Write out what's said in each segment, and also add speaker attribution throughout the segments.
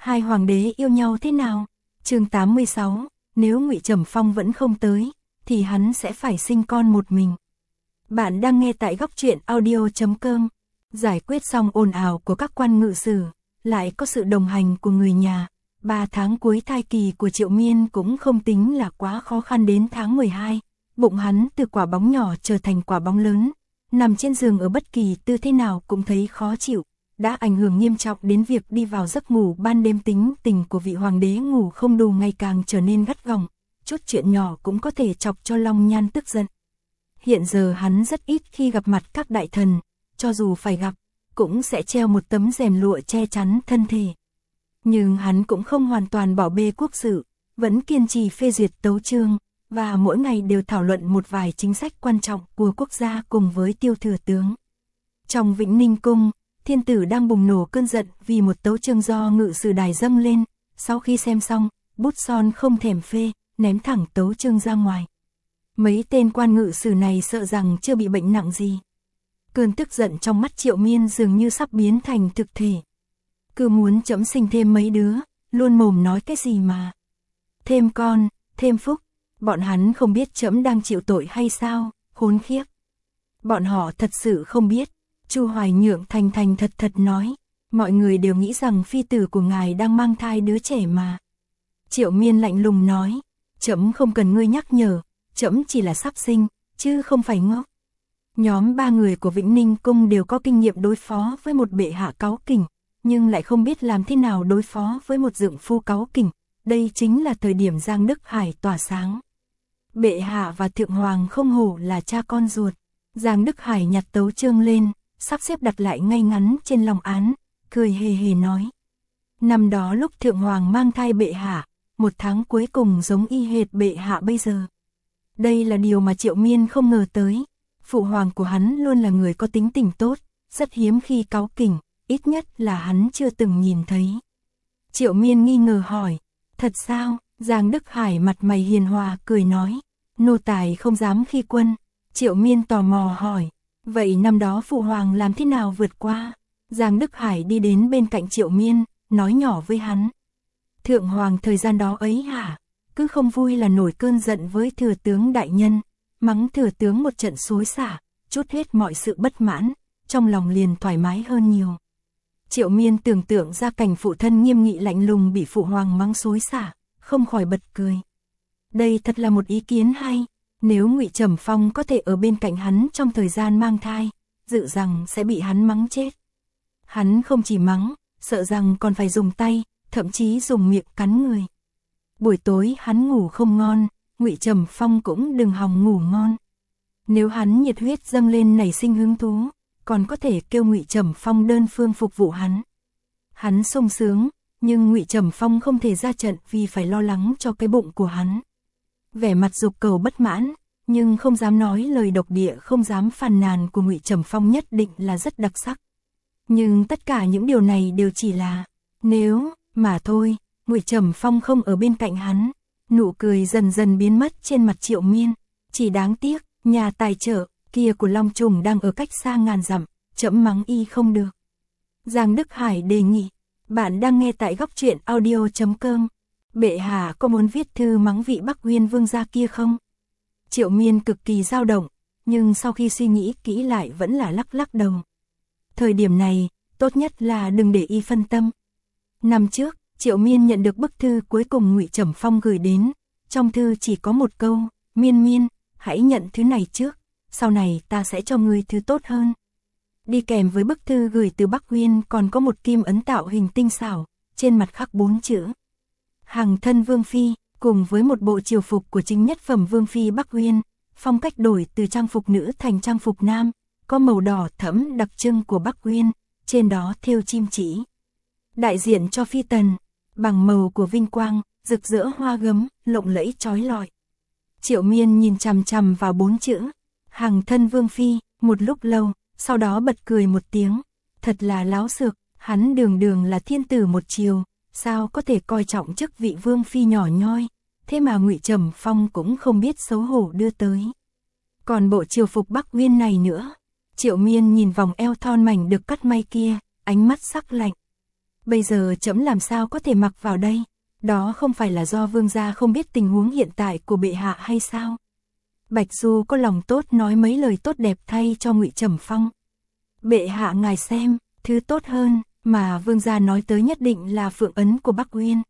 Speaker 1: Hai hoàng đế yêu nhau thế nào? Chương 86, nếu Ngụy Trầm Phong vẫn không tới, thì hắn sẽ phải sinh con một mình. Bạn đang nghe tại góc truyện audio.com. Giải quyết xong ồn ào của các quan ngự sử, lại có sự đồng hành của người nhà. 3 tháng cuối thai kỳ của Triệu Miên cũng không tính là quá khó khăn. Đến tháng 12, bụng hắn từ quả bóng nhỏ trở thành quả bóng lớn. Nằm trên giường ở bất kỳ tư thế nào cũng thấy khó chịu, đã ảnh hưởng nghiêm trọng đến việc đi vào giấc ngủ ban đêm. Tính tình của vị hoàng đế ngủ không đủ ngày càng trở nên gắt gỏng, chút chuyện nhỏ cũng có thể chọc cho Long Nhan tức giận. Hiện giờ hắn rất ít khi gặp mặt các đại thần, cho dù phải gặp, cũng sẽ treo một tấm rèm lụa che chắn thân thể. Nhưng hắn cũng không hoàn toàn bỏ bê quốc sự, vẫn kiên trì phê duyệt tấu chương, và mỗi ngày đều thảo luận một vài chính sách quan trọng của quốc gia cùng với Tiêu thừa tướng. Trong Vĩnh Ninh Cung, thiên tử đang bùng nổ cơn giận vì một tấu chương do ngự sử đài dâng lên. Sau khi xem xong, bút son không thèm phê, ném thẳng tấu chương ra ngoài. Mấy tên quan ngự sử này sợ rằng chưa bị bệnh nặng gì. Cơn tức giận trong mắt Triệu Miên dường như sắp biến thành thực thể. Cứ muốn trẫm sinh thêm mấy đứa, luôn mồm nói cái gì mà. Thêm con, thêm phúc, bọn hắn không biết trẫm đang chịu tội hay sao, khốn khiếp. Bọn họ thật sự không biết. Chu Hoài Nhượng thành thành thật thật nói, mọi người đều nghĩ rằng phi tử của ngài đang mang thai đứa trẻ mà. Triệu Miên lạnh lùng nói, trẫm không cần ngươi nhắc nhở, trẫm chỉ là sắp sinh, chứ không phải ngốc. Nhóm 3 người của Vĩnh Ninh Cung đều có kinh nghiệm đối phó với một bệ hạ cáu kỉnh, nhưng lại không biết làm thế nào đối phó với một dượng phu cáu kỉnh. Đây chính là thời điểm Giang Đức Hải tỏa sáng. Bệ hạ và thượng hoàng không hổ là cha con ruột. Giang Đức Hải nhặt tấu chương lên, sắp xếp đặt lại ngay ngắn trên lòng án, cười hề hề nói. Năm đó lúc thượng hoàng mang thai bệ hạ, 1 tháng cuối cùng giống y hệt bệ hạ bây giờ. Đây là điều mà Triệu Miên không ngờ tới. Phụ hoàng của hắn luôn là người có tính tình tốt, rất hiếm khi cáu kỉnh, ít nhất là hắn chưa từng nhìn thấy. Triệu Miên nghi ngờ hỏi, thật sao? Giang Đức Hải mặt mày hiền hòa cười nói, nô tài không dám khi quân. Triệu Miên tò mò hỏi, vậy năm đó phụ hoàng làm thế nào vượt qua? Giang Đức Hải đi đến bên cạnh Triệu Miên, nói nhỏ với hắn. Thượng hoàng thời gian đó ấy hả? Cứ không vui là nổi cơn giận với thừa tướng đại nhân, mắng thừa tướng một trận xối xả, trút hết mọi sự bất mãn, trong lòng liền thoải mái hơn nhiều. Triệu Miên tưởng tượng ra cảnh phụ thân nghiêm nghị lạnh lùng bị phụ hoàng mắng xối xả, không khỏi bật cười. Đây thật là một ý kiến hay, nếu Ngụy Trầm Phong có thể ở bên cạnh hắn trong thời gian mang thai, dự rằng sẽ bị hắn mắng chết. Hắn không chỉ mắng, sợ rằng còn phải dùng tay, thậm chí dùng miệng cắn người. Buổi tối hắn ngủ không ngon, Ngụy Trầm Phong cũng đừng hòng ngủ ngon. Nếu hắn nhiệt huyết dâng lên nảy sinh hứng thú, còn có thể kêu Ngụy Trầm Phong đơn phương phục vụ hắn. Hắn sung sướng, nhưng Ngụy Trầm Phong không thể ra trận vì phải lo lắng cho cái bụng của hắn. Vẻ mặt dục cầu bất mãn, nhưng không dám nói lời độc địa, không dám phàn nàn của Ngụy Trầm Phong nhất định là rất đặc sắc. Nhưng tất cả những điều này đều chỉ là nếu mà thôi. Ngụy Trầm Phong không ở bên cạnh hắn, nụ cười dần dần biến mất trên mặt Triệu Miên. Chỉ đáng tiếc, nhà tài trợ kia của Long Trùng đang ở cách xa ngàn dặm, trẫm mắng y không được. Giang Đức Hải đề nghị, bạn đang nghe tại góc truyện audio.com. Bệ hạ có muốn viết thư mắng vị Bắc Uyên vương gia kia không? Triệu Miên cực kỳ dao động, nhưng sau khi suy nghĩ kỹ lại vẫn là lắc lắc đầu. Thời điểm này, tốt nhất là đừng để y phân tâm. Năm trước, Triệu Miên nhận được bức thư cuối cùng Ngụy Trầm Phong gửi đến. Trong thư chỉ có một câu, Miên Miên, hãy nhận thứ này trước, sau này ta sẽ cho ngươi thứ tốt hơn. Đi kèm với bức thư gửi từ Bắc Uyên còn có một kim ấn tạo hình tinh xảo, trên mặt khắc 4 chữ. Hằng thân Vương Phi, cùng với một bộ triều phục của chính nhất phẩm Vương Phi Bắc Uyên, phong cách đổi từ trang phục nữ thành trang phục nam, có màu đỏ thẫm đặc trưng của Bắc Uyên, trên đó thêu chim chỉ. Đại diện cho phi tần, bằng màu của vinh quang, rực rỡ hoa gấm, lộng lẫy chói lọi. Triệu Miên nhìn chằm chằm vào 4 chữ, Hằng thân Vương Phi, một lúc lâu, sau đó bật cười một tiếng. Thật là láo xược, hắn đường đường là thiên tử một triều, sao có thể coi trọng chức vị Vương Phi nhỏ nhoi, thế mà Ngụy Trầm Phong cũng không biết xấu hổ đưa tới. Còn bộ triều phục Bắc Uyên này nữa, Triệu Miên nhìn vòng eo thon mảnh được cắt may kia, ánh mắt sắc lạnh. bây giờ trẫm làm sao có thể mặc vào đây? Đó không phải là do vương gia không biết tình huống hiện tại của bệ hạ hay sao? Bạch Du có lòng tốt nói mấy lời tốt đẹp thay cho Ngụy Trầm Phong. Bệ hạ ngài xem, thứ tốt hơn mà vương gia nói tới nhất định là phượng ấn của Bắc Uyên.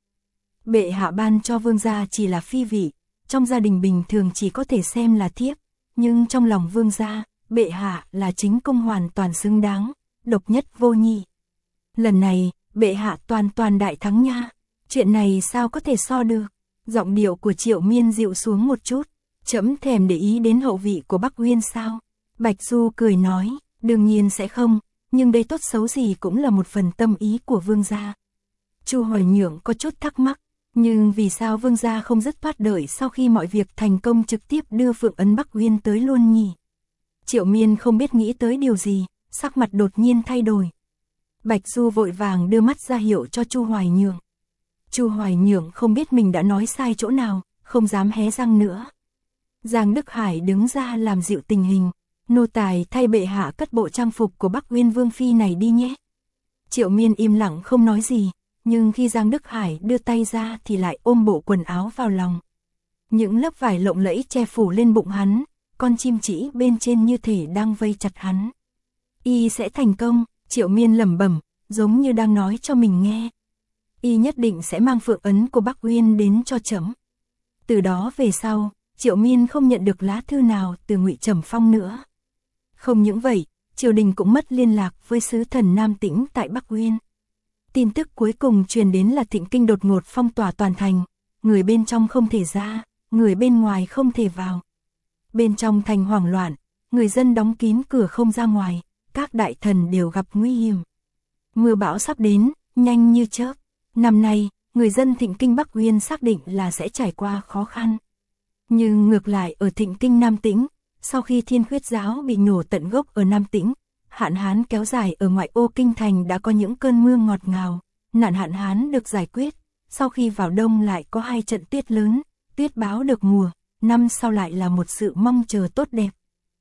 Speaker 1: Bệ hạ ban cho vương gia chỉ là phi vị, trong gia đình bình thường chỉ có thể xem là thiếp, nhưng trong lòng vương gia, bệ hạ là chính công hoàn toàn xứng đáng, độc nhất vô nhị. Lần này, bệ hạ toàn đại thắng nha, chuyện này sao có thể so được? Giọng điệu của Triệu Miên dịu xuống một chút, trẫm thèm để ý đến hậu vị của Bắc Uyên sao? Bạch Du cười nói, đương nhiên sẽ không, nhưng đây tốt xấu gì cũng là một phần tâm ý của vương gia. Chu Hoài Nhượng có chút thắc mắc, nhưng vì sao vương gia không dứt khoát đợi sau khi mọi việc thành công trực tiếp đưa phượng ấn Bắc Uyên tới luôn nhỉ? Triệu Miên không biết nghĩ tới điều gì, sắc mặt đột nhiên thay đổi. Bạch Du vội vàng đưa mắt ra hiệu cho Chu Hoài Nhượng. Chu Hoài Nhượng không biết mình đã nói sai chỗ nào, không dám hé răng nữa. Giang Đức Hải đứng ra làm dịu tình hình, nô tài thay bệ hạ cất bộ trang phục của Bắc Uyên Vương Phi này đi nhé. Triệu Miên im lặng không nói gì, nhưng khi Giang Đức Hải đưa tay ra thì lại ôm bộ quần áo vào lòng. Những lớp vải lộng lẫy che phủ lên bụng hắn, con chim chỉ bên trên như thể đang vây chặt hắn. Y sẽ thành công, Triệu Miên lẩm bẩm, giống như đang nói cho mình nghe. Y nhất định sẽ mang phượng ấn của Bắc Uyên đến cho trẫm. Từ đó về sau, Triệu Miên không nhận được lá thư nào từ Ngụy Trầm Phong nữa. Không những vậy, triều đình cũng mất liên lạc với sứ thần Nam Tĩnh tại Bắc Uyên. Tin tức cuối cùng truyền đến là Thịnh Kinh đột ngột phong tỏa toàn thành, người bên trong không thể ra, người bên ngoài không thể vào. Bên trong thành hoảng loạn, người dân đóng kín cửa không ra ngoài, các đại thần đều gặp nguy hiểm. Mưa bão sắp đến, nhanh như chớp. Năm nay, người dân Thịnh Kinh Bắc Uyên xác định là sẽ trải qua khó khăn. Nhưng ngược lại ở Thịnh Kinh Nam Tĩnh, sau khi Thiên Khuyết giáo bị nhổ tận gốc ở Nam Tĩnh, hạn hán kéo dài ở ngoại ô kinh thành đã có những cơn mưa ngọt ngào, nạn hạn hán được giải quyết, sau khi vào đông lại có 2 trận tuyết lớn, tuyết báo được mùa, năm sau lại là một sự mong chờ tốt đẹp.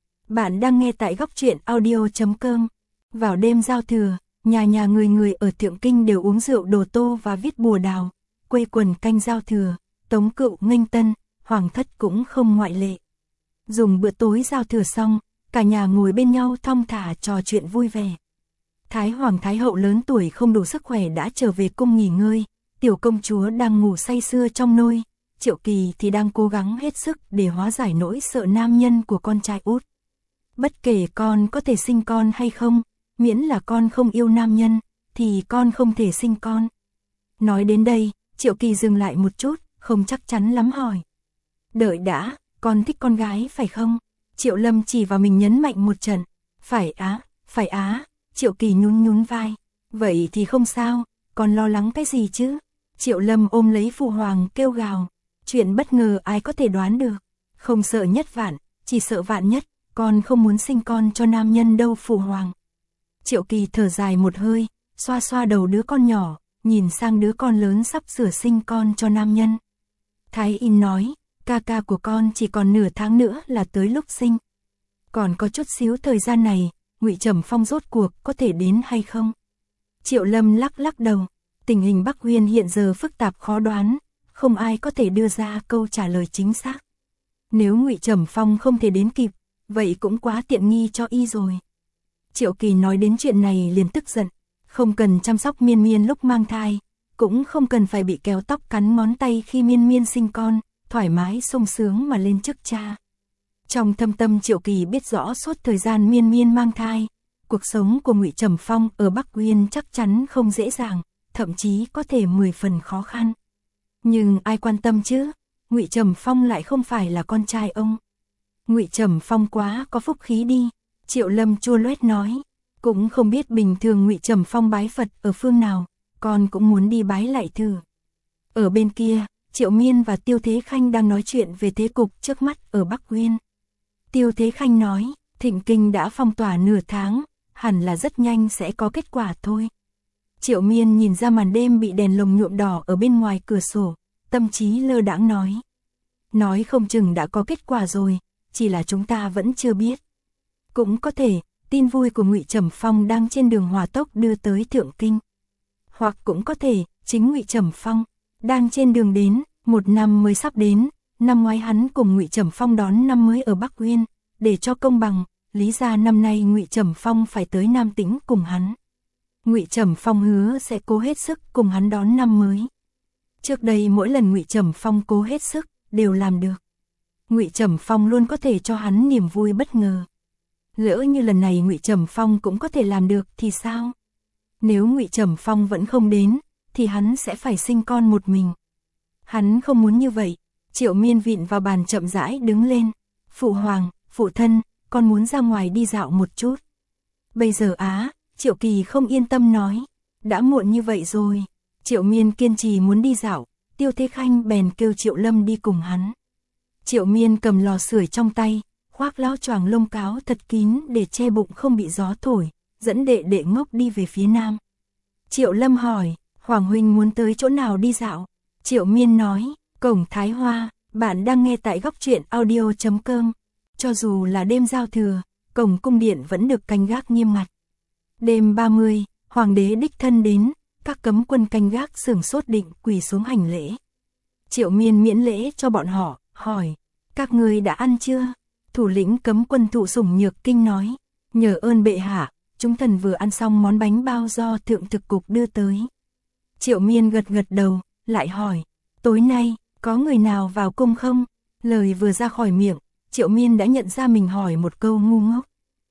Speaker 1: Bạn đang nghe tại góc truyện audio.com. Vào đêm giao thừa, nhà người ở Thượng Kinh đều uống rượu đồ tô và viết bùa đào, quây quần canh giao thừa, Tống Cựu nghênh tân, hoàng thất cũng không ngoại lệ. Dùng bữa tối giao thừa xong, cả nhà ngồi bên nhau thong thả trò chuyện vui vẻ. Thái Hoàng Thái Hậu lớn tuổi không đủ sức khỏe đã trở về cung nghỉ ngơi, tiểu công chúa đang ngủ say sưa trong nôi, Triệu Kỳ thì đang cố gắng hết sức để hóa giải nỗi sợ nam nhân của con trai út. Bất kể con có thể sinh con hay không, miễn là con không yêu nam nhân, thì con không thể sinh con. Nói đến đây, Triệu Kỳ dừng lại một chút, không chắc chắn lắm hỏi. Đợi đã, con thích con gái phải không? Triệu Lâm chỉ vào mình nhấn mạnh một trận. Phải á, Triệu Kỳ nhún vai. Vậy thì không sao, con lo lắng cái gì chứ? Triệu Lâm ôm lấy Phụ Hoàng kêu gào. Chuyện bất ngờ ai có thể đoán được. Không sợ nhất vạn, chỉ sợ vạn nhất, con không muốn sinh con cho nam nhân đâu Phụ Hoàng. Triệu Kỳ thở dài một hơi, xoa xoa đầu đứa con nhỏ, nhìn sang đứa con lớn sắp sửa sinh con cho nam nhân. Thái Y nói, ca của con chỉ còn nửa tháng nữa là tới lúc sinh. Còn có chút xíu thời gian này, Ngụy Trầm Phong rốt cuộc có thể đến hay không? Triệu Lâm lắc đầu, tình hình Bắc Uyên hiện giờ phức tạp khó đoán, không ai có thể đưa ra câu trả lời chính xác. Nếu Ngụy Trầm Phong không thể đến kịp, vậy cũng quá tiện nghi cho y rồi. Triệu Kỳ nói đến chuyện này liền tức giận, không cần chăm sóc Miên Miên lúc mang thai, cũng không cần phải bị kéo tóc cắn ngón tay khi Miên Miên sinh con, thoải mái sung sướng mà lên chức cha. Trong thâm tâm Triệu Kỳ biết rõ suốt thời gian Miên Miên mang thai, cuộc sống của Ngụy Trầm Phong ở Bắc Uyên chắc chắn không dễ dàng, thậm chí có thể 10 phần khó khăn. Nhưng ai quan tâm chứ? Ngụy Trầm Phong lại không phải là con trai ông. Ngụy Trầm Phong quá có phúc khí đi, Triệu Lâm chua loét nói, cũng không biết bình thường Ngụy Trầm Phong bái Phật ở phương nào, con cũng muốn đi bái lại thử. Ở bên kia, Triệu Miên và Tiêu Thế Khanh đang nói chuyện về thế cục trước mắt ở Bắc Uyên. Tiêu Thế Khanh nói, Thịnh Kinh đã phong tỏa nửa tháng, hẳn là rất nhanh sẽ có kết quả thôi. Triệu Miên nhìn ra màn đêm bị đèn lồng nhuộm đỏ ở bên ngoài cửa sổ, tâm trí lơ đãng nói. Nói không chừng đã có kết quả rồi, chỉ là chúng ta vẫn chưa biết. Cũng có thể, tin vui của Ngụy Trầm Phong đang trên đường hỏa tốc đưa tới Thượng Kinh. hoặc cũng có thể, chính Ngụy Trầm Phong đang trên đường đến, một năm mới sắp đến, năm ngoái hắn cùng Ngụy Trầm Phong đón năm mới ở Bắc Uyên, để cho công bằng, lý ra năm nay Ngụy Trầm Phong phải tới Nam Tĩnh cùng hắn. Ngụy Trầm Phong hứa sẽ cố hết sức cùng hắn đón năm mới. Trước đây mỗi lần Ngụy Trầm Phong cố hết sức, đều làm được. Ngụy Trầm Phong luôn có thể cho hắn niềm vui bất ngờ. Lỡ như lần này Ngụy Trầm Phong cũng có thể làm được thì sao? Nếu Ngụy Trầm Phong vẫn không đến, thì hắn sẽ phải sinh con một mình. Hắn không muốn như vậy. Triệu Miên vịn vào bàn chậm rãi đứng lên. Phụ hoàng, phụ thân, con muốn ra ngoài đi dạo một chút. Bây giờ Triệu Kỳ không yên tâm nói. Đã muộn như vậy rồi. Triệu Miên kiên trì muốn đi dạo, Tiêu Thế Khanh bèn kêu Triệu Lâm đi cùng hắn. Triệu Miên cầm lò sưởi trong tay, khoác láo choàng lông cáo thật kín để che bụng không bị gió thổi, dẫn đệ đệ ngốc đi về phía nam. Triệu Lâm hỏi, Hoàng huynh muốn tới chỗ nào đi dạo? Triệu Miên nói, cổng Thái Hoa. Bạn đang nghe tại góc truyện audio.com. Cho dù là đêm giao thừa, cổng cung điện vẫn được canh gác nghiêm ngặt. Đêm 30, hoàng đế đích thân đến, các cấm quân canh gác sửng sốt định quỳ xuống hành lễ. Triệu Miên miễn lễ cho bọn họ, hỏi, các ngươi đã ăn chưa? Thủ lĩnh cấm quân Thụ Sủng Nhược Kinh nói, nhờ ơn bệ hạ, chúng thần vừa ăn xong món bánh bao do thượng thực cục đưa tới. Triệu Miên gật gật đầu, lại hỏi, tối nay, có người nào vào cung không? Lời vừa ra khỏi miệng, Triệu Miên đã nhận ra mình hỏi một câu ngu ngốc.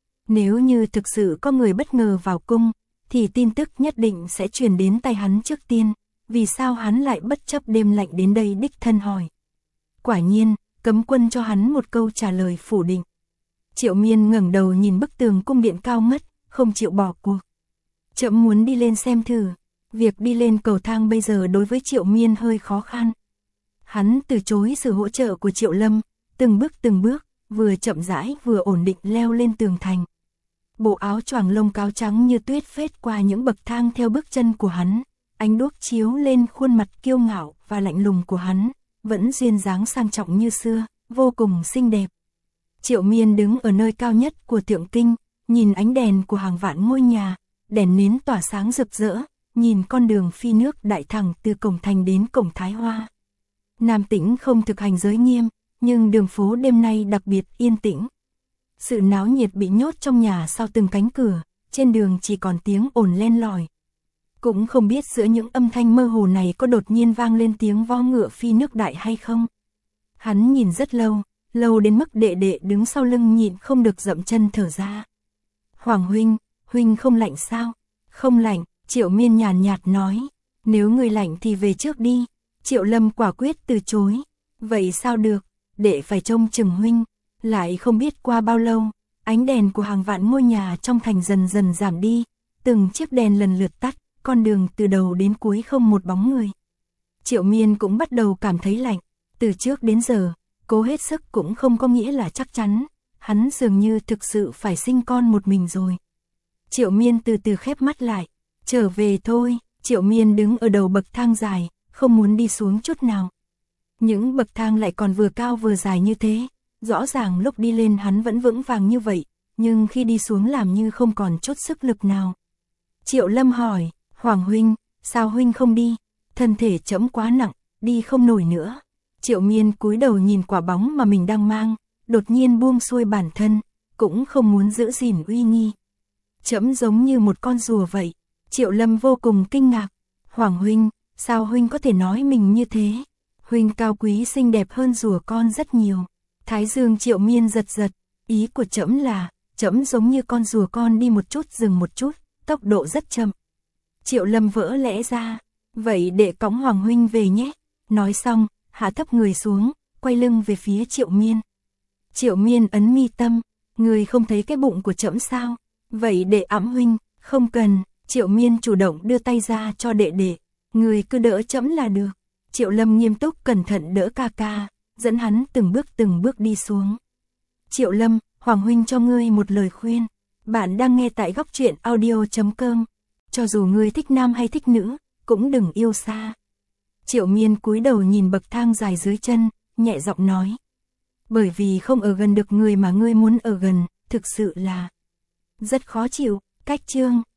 Speaker 1: Nếu như thực sự có người bất ngờ vào cung, thì tin tức nhất định sẽ truyền đến tay hắn trước tiên. Vì sao hắn lại bất chấp đêm lạnh đến đây đích thân hỏi? Quả nhiên, cấm quân cho hắn một câu trả lời phủ định. Triệu Miên ngẩng đầu nhìn bức tường cung điện cao ngất, không chịu bỏ cuộc. Trẫm muốn đi lên xem thử. Việc đi lên cầu thang bây giờ đối với Triệu Miên hơi khó khăn. Hắn từ chối sự hỗ trợ của Triệu Lâm, từng bước, vừa chậm rãi vừa ổn định leo lên tường thành. Bộ áo choàng lông cáo trắng như tuyết phết qua những bậc thang theo bước chân của hắn, ánh đuốc chiếu lên khuôn mặt kiêu ngạo và lạnh lùng của hắn, vẫn duyên dáng sang trọng như xưa, vô cùng xinh đẹp. Triệu Miên đứng ở nơi cao nhất của Thượng Kinh, nhìn ánh đèn của hàng vạn ngôi nhà, đèn nến tỏa sáng rực rỡ, nhìn con đường phi nước đại thẳng từ cổng thành đến cổng Thái Hoa. Nam Tĩnh không thực hành giới nghiêm, nhưng đường phố đêm nay đặc biệt yên tĩnh. Sự náo nhiệt bị nhốt trong nhà sau từng cánh cửa, trên đường chỉ còn tiếng ồn len lỏi. Cũng không biết giữa những âm thanh mơ hồ này có đột nhiên vang lên tiếng vo ngựa phi nước đại hay không. Hắn nhìn rất lâu, lâu đến mức đệ đệ đứng sau lưng nhịn không được dậm chân thở ra. Hoàng huynh không lạnh sao? Không lạnh, Triệu Miên nhàn nhạt nói, nếu người lạnh thì về trước đi. Triệu Lâm quả quyết từ chối. Vậy sao được, đệ phải trông chừng huynh. Lại không biết qua bao lâu, ánh đèn của hàng vạn ngôi nhà trong thành dần dần giảm đi, từng chiếc đèn lần lượt tắt, con đường từ đầu đến cuối không một bóng người. Triệu Miên cũng bắt đầu cảm thấy lạnh, từ trước đến giờ, cố hết sức cũng không có nghĩa là chắc chắn, hắn dường như thực sự phải sinh con một mình rồi. Triệu Miên từ từ khép mắt lại, trở về thôi. Triệu Miên đứng ở đầu bậc thang dài, không muốn đi xuống chút nào. Những bậc thang lại còn vừa cao vừa dài như thế, rõ ràng lúc đi lên hắn vẫn vững vàng như vậy, nhưng khi đi xuống làm như không còn chút sức lực nào. Triệu Lâm hỏi, Hoàng huynh, sao huynh không đi? Thân thể trẫm quá nặng, đi không nổi nữa. Triệu Miên cúi đầu nhìn quả bóng mà mình đang mang, đột nhiên buông xuôi bản thân, cũng không muốn giữ gìn uy nghi. Trẫm giống như một con rùa vậy. Triệu Lâm vô cùng kinh ngạc. Hoàng huynh, sao huynh có thể nói mình như thế? Huynh cao quý xinh đẹp hơn rùa con rất nhiều. Thái dương Triệu Miên giật giật, ý của trẫm là, trẫm giống như con rùa con đi một chút dừng một chút, tốc độ rất chậm. Triệu Lâm vỡ lẽ ra, vậy để cõng Hoàng huynh về nhé. Nói xong, hạ thấp người xuống, quay lưng về phía Triệu Miên. Triệu Miên ấn mi tâm, người không thấy cái bụng của trẫm sao? Vậy để ẵm huynh, không cần. Triệu Miên chủ động đưa tay ra cho đệ đệ, người cứ đỡ trẫm là được. Triệu Lâm nghiêm túc cẩn thận đỡ ca ca, dẫn hắn từng bước đi xuống. Triệu Lâm, Hoàng huynh cho ngươi một lời khuyên. Bạn đang nghe tại góc truyện audio.com. Cho dù ngươi thích nam hay thích nữ, cũng đừng yêu xa. Triệu Miên cúi đầu nhìn bậc thang dài dưới chân, nhẹ giọng nói. Bởi vì không ở gần được người mà ngươi muốn ở gần, thực sự là rất khó chịu. Cách chương